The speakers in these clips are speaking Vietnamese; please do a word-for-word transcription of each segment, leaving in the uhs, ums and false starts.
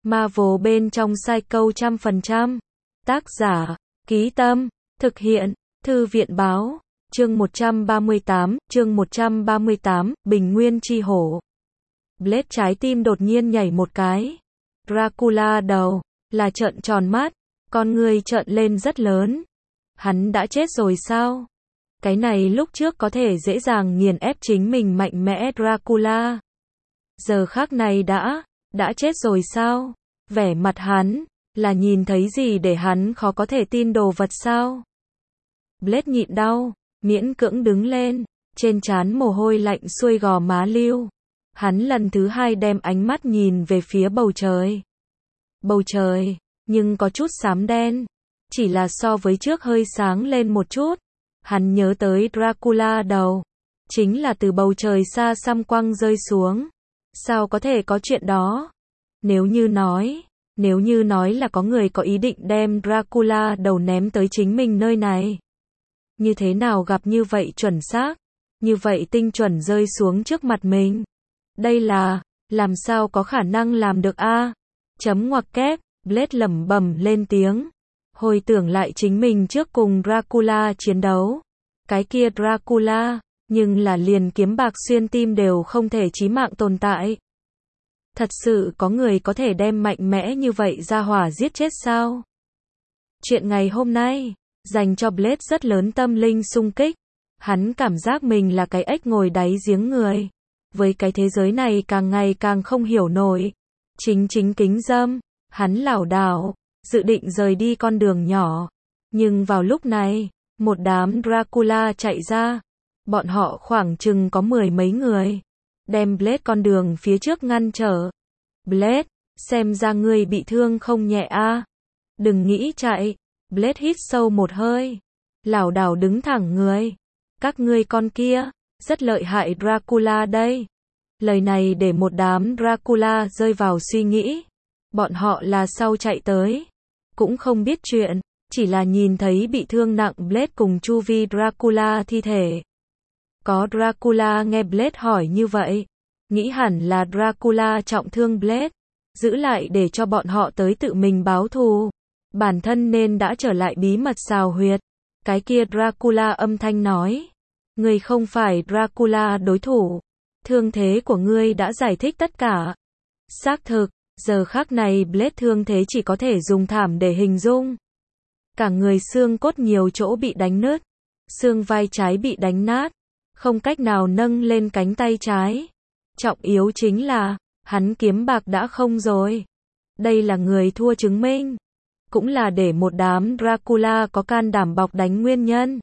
Marvel bên trong Psycho trăm phần trăm. Tác giả, Ký Tâm, thực hiện, Thư viện Báo, chương một trăm ba mươi tám, chương một trăm ba mươi tám, Bình Nguyên Chi Hổ. Blade trái tim đột nhiên nhảy một cái. Dracula đầu, là trợn tròn mắt, con người trợn lên rất lớn. Hắn đã chết rồi sao? Cái này lúc trước có thể dễ dàng nghiền ép chính mình mạnh mẽ Dracula. Giờ khắc này đã, đã chết rồi sao? Vẻ mặt hắn, là nhìn thấy gì để hắn khó có thể tin đồ vật sao? Blade nhịn đau, miễn cưỡng đứng lên, trên trán mồ hôi lạnh xuôi gò má lưu. Hắn lần thứ hai đem ánh mắt nhìn về phía bầu trời. Bầu trời, nhưng có chút xám đen, chỉ là so với trước hơi sáng lên một chút. Hắn nhớ tới Dracula đầu, chính là từ bầu trời xa xăm quăng rơi xuống. Sao có thể có chuyện đó? Nếu như nói, nếu như nói là có người có ý định đem Dracula đầu ném tới chính mình nơi này. Như thế nào gặp như vậy chuẩn xác, như vậy tinh chuẩn rơi xuống trước mặt mình? Đây là, làm sao có khả năng làm được a? Chấm ngoặc kép, Blade lẩm bẩm lên tiếng. Hồi tưởng lại chính mình trước cùng Dracula chiến đấu. Cái kia Dracula, nhưng là liền kiếm bạc xuyên tim đều không thể chí mạng tồn tại. Thật sự có người có thể đem mạnh mẽ như vậy ra hỏa giết chết sao? Chuyện ngày hôm nay, dành cho Blade rất lớn tâm linh xung kích. Hắn cảm giác mình là cái ếch ngồi đáy giếng người. Với cái thế giới này càng ngày càng không hiểu nổi. Chính chính kính dâm, hắn lảo đảo, dự định rời đi con đường nhỏ. Nhưng vào lúc này, một đám Dracula chạy ra. Bọn họ khoảng chừng có mười mấy người. Đem Blade con đường phía trước ngăn trở. Blade, xem ra ngươi bị thương không nhẹ a. Đừng nghĩ chạy. Blade hít sâu một hơi. Lảo đảo đứng thẳng người. Các ngươi con kia, rất lợi hại Dracula đây. Lời này để một đám Dracula rơi vào suy nghĩ. Bọn họ là sau chạy tới. Cũng không biết chuyện, chỉ là nhìn thấy bị thương nặng Blade cùng chu vi Dracula thi thể. Có Dracula nghe Blade hỏi như vậy, nghĩ hẳn là Dracula trọng thương Blade, giữ lại để cho bọn họ tới tự mình báo thù. Bản thân nên đã trở lại bí mật xào huyệt. Cái kia Dracula âm thanh nói, ngươi không phải Dracula đối thủ. Thương thế của ngươi đã giải thích tất cả. Xác thực, giờ khắc này Blade thương thế chỉ có thể dùng thảm để hình dung. Cả người xương cốt nhiều chỗ bị đánh nứt, xương vai trái bị đánh nát, không cách nào nâng lên cánh tay trái. Trọng yếu chính là, hắn kiếm bạc đã không rồi. Đây là người thua chứng minh, cũng là để một đám Dracula có can đảm bọc đánh nguyên nhân.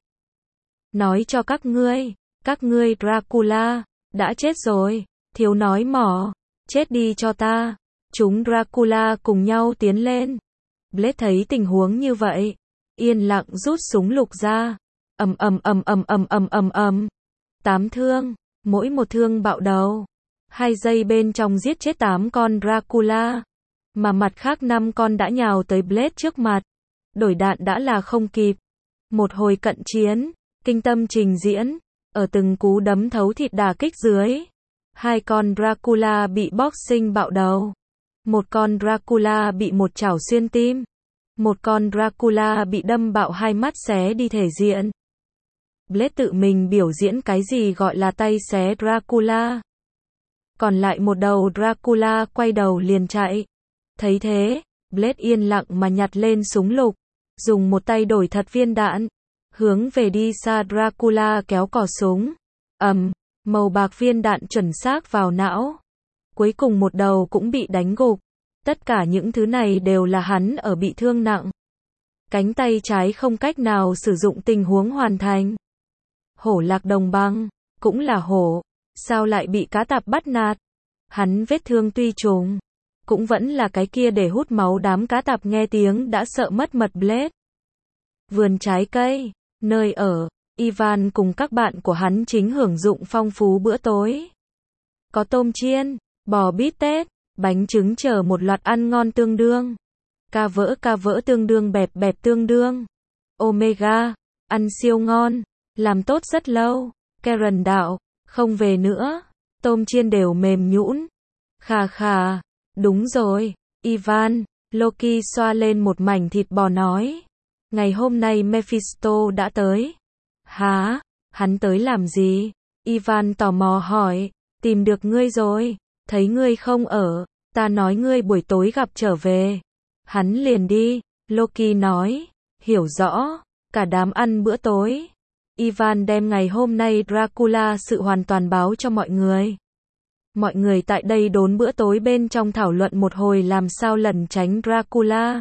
Nói cho các ngươi, các ngươi Dracula, đã chết rồi, thiếu nói mỏ, chết đi cho ta. Chúng Dracula cùng nhau tiến lên. Blade thấy tình huống như vậy, yên lặng rút súng lục ra. Ầm ầm ầm ầm ầm ầm ầm ầm. Tám thương, mỗi một thương bạo đầu. Hai giây bên trong giết chết tám con Dracula. Mà mặt khác năm con đã nhào tới Blade trước mặt. Đổi đạn đã là không kịp. Một hồi cận chiến, kinh tâm trình diễn, ở từng cú đấm thấu thịt đả kích dưới. Hai con Dracula bị boxing bạo đầu. Một con Dracula bị một chảo xuyên tim. Một con Dracula bị đâm bạo hai mắt xé đi thể diện. Blade tự mình biểu diễn cái gì gọi là tay xé Dracula. Còn lại một đầu Dracula quay đầu liền chạy. Thấy thế, Blade yên lặng mà nhặt lên súng lục, dùng một tay đổi thật viên đạn, hướng về đi xa Dracula kéo cò súng. Ầm, màu bạc viên đạn chuẩn xác vào não. Cuối cùng một đầu cũng bị đánh gục. Tất cả những thứ này đều là hắn ở bị thương nặng. Cánh tay trái không cách nào sử dụng tình huống hoàn thành. Hổ lạc đồng băng, cũng là hổ, sao lại bị cá tạp bắt nạt? Hắn vết thương tuy trùng, cũng vẫn là cái kia để hút máu đám cá tạp nghe tiếng đã sợ mất mật Blade. Vườn trái cây, nơi ở, Ivan cùng các bạn của hắn chính hưởng dụng phong phú bữa tối. Có tôm chiên, bò bít tết, bánh trứng chờ một loạt ăn ngon tương đương. Ca vỡ ca vỡ tương đương bẹp bẹp tương đương. Omega, ăn siêu ngon, làm tốt rất lâu. Karen đạo, không về nữa. Tôm chiên đều mềm nhũn. Khà khà, đúng rồi, Ivan, Loki xoa lên một mảnh thịt bò nói. Ngày hôm nay Mephisto đã tới. Hả? Hắn tới làm gì? Ivan tò mò hỏi. Tìm được ngươi rồi. Thấy ngươi không ở. Ta nói ngươi buổi tối gặp trở về. Hắn liền đi. Loki nói. Hiểu rõ. Cả đám ăn bữa tối. Ivan đem ngày hôm nay Dracula sự hoàn toàn báo cho mọi người. Mọi người tại đây đốn bữa tối bên trong thảo luận một hồi làm sao lẩn tránh Dracula.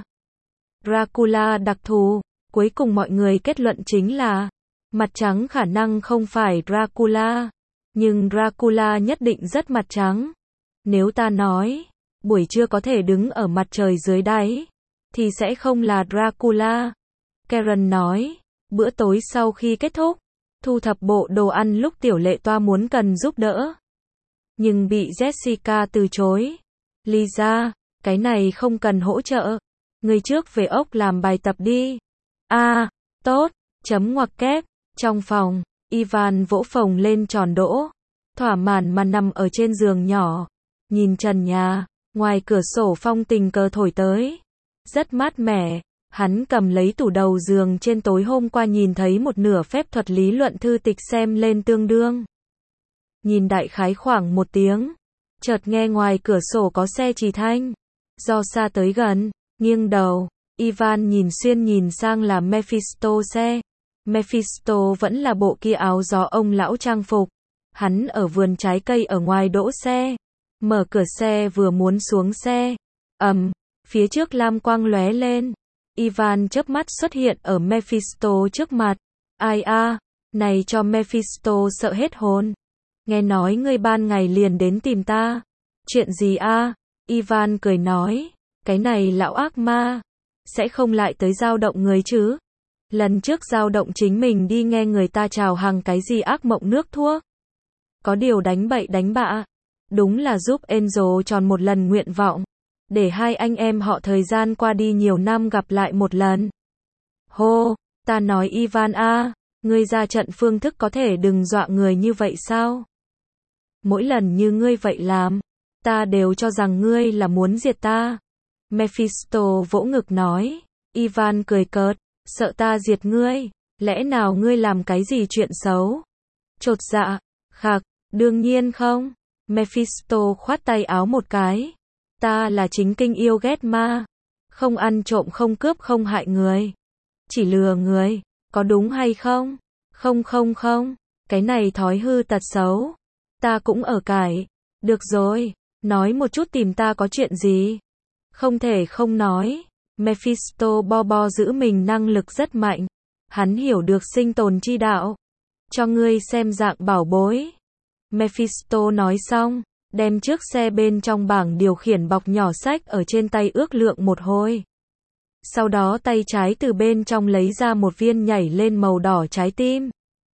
Dracula đặc thù, cuối cùng mọi người kết luận chính là mặt trắng khả năng không phải Dracula, nhưng Dracula nhất định rất mặt trắng. Nếu ta nói, buổi trưa có thể đứng ở mặt trời dưới đáy, thì sẽ không là Dracula. Karen nói, bữa tối sau khi kết thúc, thu thập bộ đồ ăn lúc tiểu lệ toa muốn cần giúp đỡ. Nhưng bị Jessica từ chối. Lisa, cái này không cần hỗ trợ. Người trước về ốc làm bài tập đi. À, tốt, chấm ngoặc kép. Trong phòng, Ivan vỗ phồng lên tròn đỗ. Thỏa mãn mà nằm ở trên giường nhỏ. Nhìn trần nhà, ngoài cửa sổ phong tình cờ thổi tới. Rất mát mẻ. Hắn cầm lấy tủ đầu giường trên tối hôm qua nhìn thấy một nửa phép thuật lý luận thư tịch xem lên tương đương. Nhìn đại khái khoảng một tiếng. Chợt nghe ngoài cửa sổ có xe trì thanh. Do xa tới gần, nghiêng đầu, Ivan nhìn xuyên nhìn sang là Mephisto xe. Mephisto vẫn là bộ kia áo gió ông lão trang phục. Hắn ở vườn trái cây ở ngoài đỗ xe. Mở cửa xe vừa muốn xuống xe. Ầm, phía trước lam quang lóe lên. Ivan chớp mắt xuất hiện ở Mephisto trước mặt. Ai a, này cho Mephisto sợ hết hồn. Nghe nói ngươi ban ngày liền đến tìm ta. Chuyện gì a? Ivan cười nói, cái này lão ác ma, sẽ không lại tới dao động người chứ. Lần trước dao động chính mình đi nghe người ta chào hàng cái gì ác mộng nước thuốc. Có điều đánh bậy đánh bạ. Đúng là giúp Angel tròn một lần nguyện vọng. Để hai anh em họ thời gian qua đi nhiều năm gặp lại một lần. Hô, ta nói Ivan a, ngươi ra trận phương thức có thể đừng dọa người như vậy sao? Mỗi lần như ngươi vậy làm, ta đều cho rằng ngươi là muốn diệt ta. Mephisto vỗ ngực nói. Ivan cười cợt, sợ ta diệt ngươi, lẽ nào ngươi làm cái gì chuyện xấu? Chột dạ, khạc, đương nhiên không. Mephisto khoát tay áo một cái. Ta là chính kinh yêu ghét ma, không ăn trộm không cướp không hại người, chỉ lừa người, có đúng hay không? Không không không, cái này thói hư tật xấu. Ta cũng ở cải. Được rồi, nói một chút tìm ta có chuyện gì? Không thể không nói. Mephisto bo bo giữ mình năng lực rất mạnh. Hắn hiểu được sinh tồn chi đạo. Cho ngươi xem dạng bảo bối. Mephisto nói xong, đem chiếc xe bên trong bảng điều khiển bọc nhỏ sách ở trên tay ước lượng một hồi. Sau đó tay trái từ bên trong lấy ra một viên nhảy lên màu đỏ trái tim.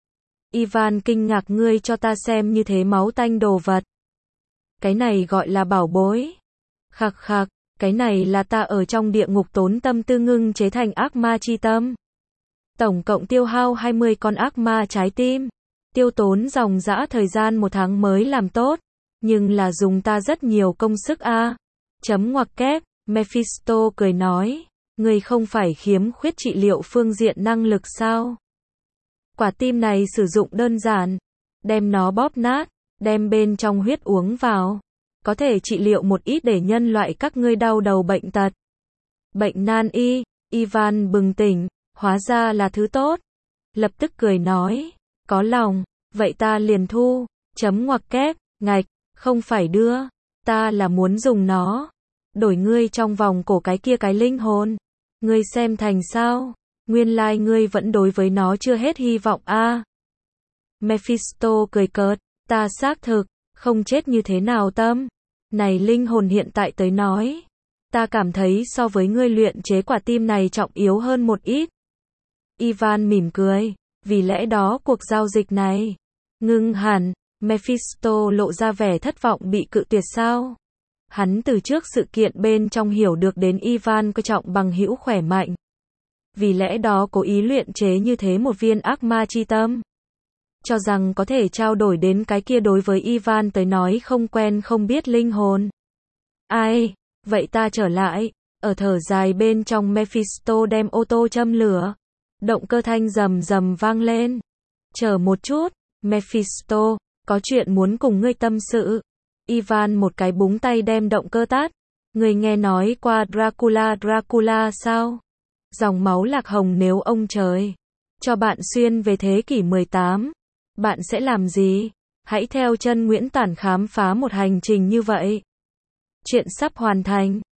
Ivan kinh ngạc, ngươi cho ta xem như thế máu tanh đồ vật. Cái này gọi là bảo bối. Khạc khạc, cái này là ta ở trong địa ngục tốn tâm tư ngưng chế thành ác ma chi tâm. Tổng cộng tiêu hao hai mươi con ác ma trái tim. Tiêu tốn dòng dã thời gian một tháng mới làm tốt. Nhưng là dùng ta rất nhiều công sức a. Chấm ngoặc kép, Mephisto cười nói. Ngươi không phải khiếm khuyết trị liệu phương diện năng lực sao? Quả tim này sử dụng đơn giản. Đem nó bóp nát, đem bên trong huyết uống vào. Có thể trị liệu một ít để nhân loại các ngươi đau đầu bệnh tật. Bệnh nan y, Ivan bừng tỉnh, hóa ra là thứ tốt. Lập tức cười nói, có lòng, vậy ta liền thu, chấm ngoặc kép, ngạch, không phải đưa, ta là muốn dùng nó. Đổi ngươi trong vòng cổ cái kia cái linh hồn. Ngươi xem thành sao? Nguyên lai like ngươi vẫn đối với nó chưa hết hy vọng a. À. Mephisto cười cợt, ta xác thực, không chết như thế nào tâm. Này linh hồn hiện tại tới nói. Ta cảm thấy so với ngươi luyện chế quả tim này trọng yếu hơn một ít. Ivan mỉm cười, vì lẽ đó cuộc giao dịch này. Ngưng hẳn, Mephisto lộ ra vẻ thất vọng bị cự tuyệt sao. Hắn từ trước sự kiện bên trong hiểu được đến Ivan coi trọng bằng hữu khỏe mạnh. Vì lẽ đó cố ý luyện chế như thế một viên ác ma chi tâm. Cho rằng có thể trao đổi đến cái kia đối với Ivan tới nói không quen không biết linh hồn. Ai, vậy ta trở lại. Ở thở dài bên trong Mephisto đem ô tô châm lửa. Động cơ thanh rầm rầm vang lên. Chờ một chút, Mephisto, có chuyện muốn cùng ngươi tâm sự. Ivan một cái búng tay đem động cơ tắt. Ngươi nghe nói qua Dracula Dracula sao? Dòng máu lạc hồng nếu ông trời cho bạn xuyên về thế kỷ mười tám, bạn sẽ làm gì? Hãy theo chân Nguyễn Tản khám phá một hành trình như vậy. Chuyện sắp hoàn thành.